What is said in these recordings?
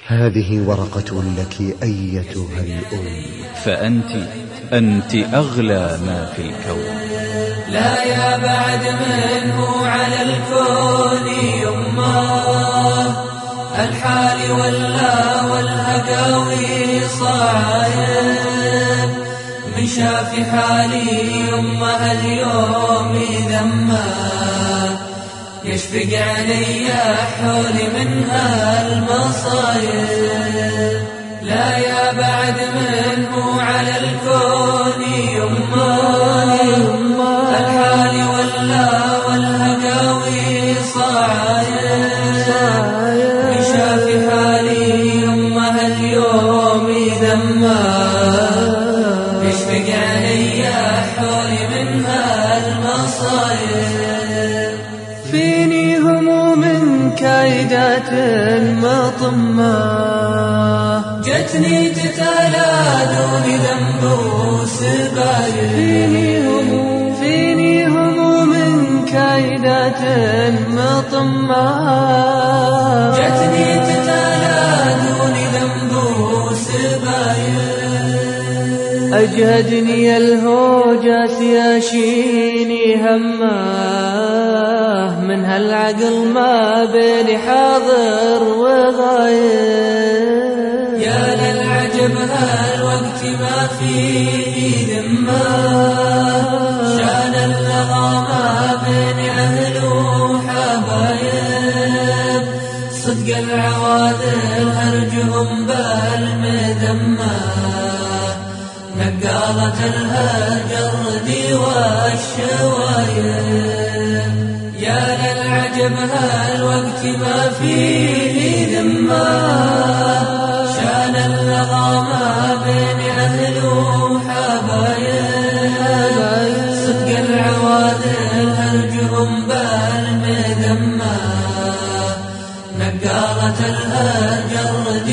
هذه ورقة لك أيتها الأم، فأنت أغلى ما في الكون. لا يا بعد منه على الكون يمه، الحال والهقاوي صايم، من شاف حالي يمه اليوم ذمه، يشفق علي حولي منها المصايب. لا يا بعد منه على الكون يمه، الحال والهقاوي صايم، من شاف حالي يمه اليوم ذمه، يشفق علي حولي منها المصايب. فيني هموم كايدات مطمة، جتني تتالى دون ذنب وسبايل. فيني هموم كايدات مطمة، جتني تتالى دون ذنب وسبايل. أجهدني الهوجاس ياشيني همه، من هالعقل ما بيني حاضر وغايب. يا للعجب هالوقت ما فيه ذمه، شان اللغى ما بين أهل وحبايب. صدق العواذل هرجهم بالمذمه، نقالة الهجرد والشوايب. يا للعجب هالوقت ما فيه ذمه، شان اللغى ما بين أهل وحبايب. صدق العواذل هرجهم بالمذمه، نقالة الهجرد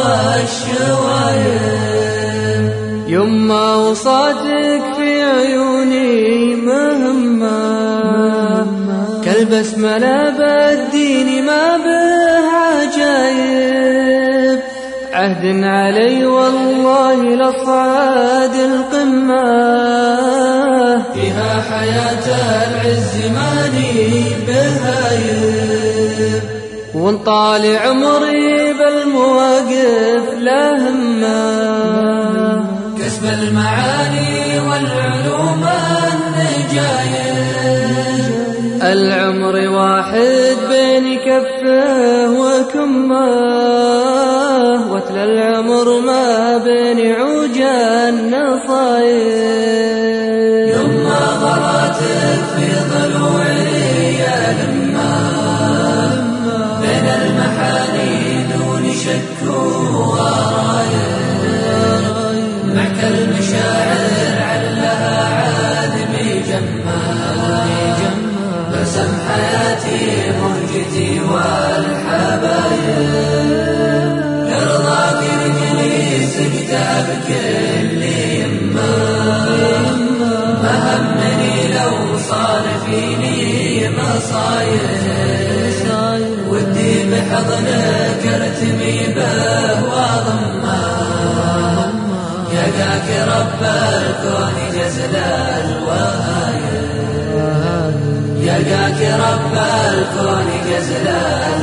والشوايب. يما وصاتك في عيوني مهمة، كالبسملة بالدين ما به عجايب. عهد علي والله لصعد القمة، فيها حياة العز ماني بهايب. وانطال عمري بالمواقف لا همة، كسب المعاني والعلوم النجايب. العمر واحد بين كفه وكمه، وتل العمر ما بين عوجا النصايب. يما غراتك في ضلوعي يا لما، بين المحاني دون شك ورايب. معك المشاعر علها عادمي جمّا، بسم حياتي مهجتي والحبايب. لرضاك نجلس كتاب كل يمّا، ما همني لو صار فيني مصايب. ودي بحضنك ارتمي به واضمه، يقاك رب الكون جزل الوهايب. يقاك رب الكون جزل الوهايب.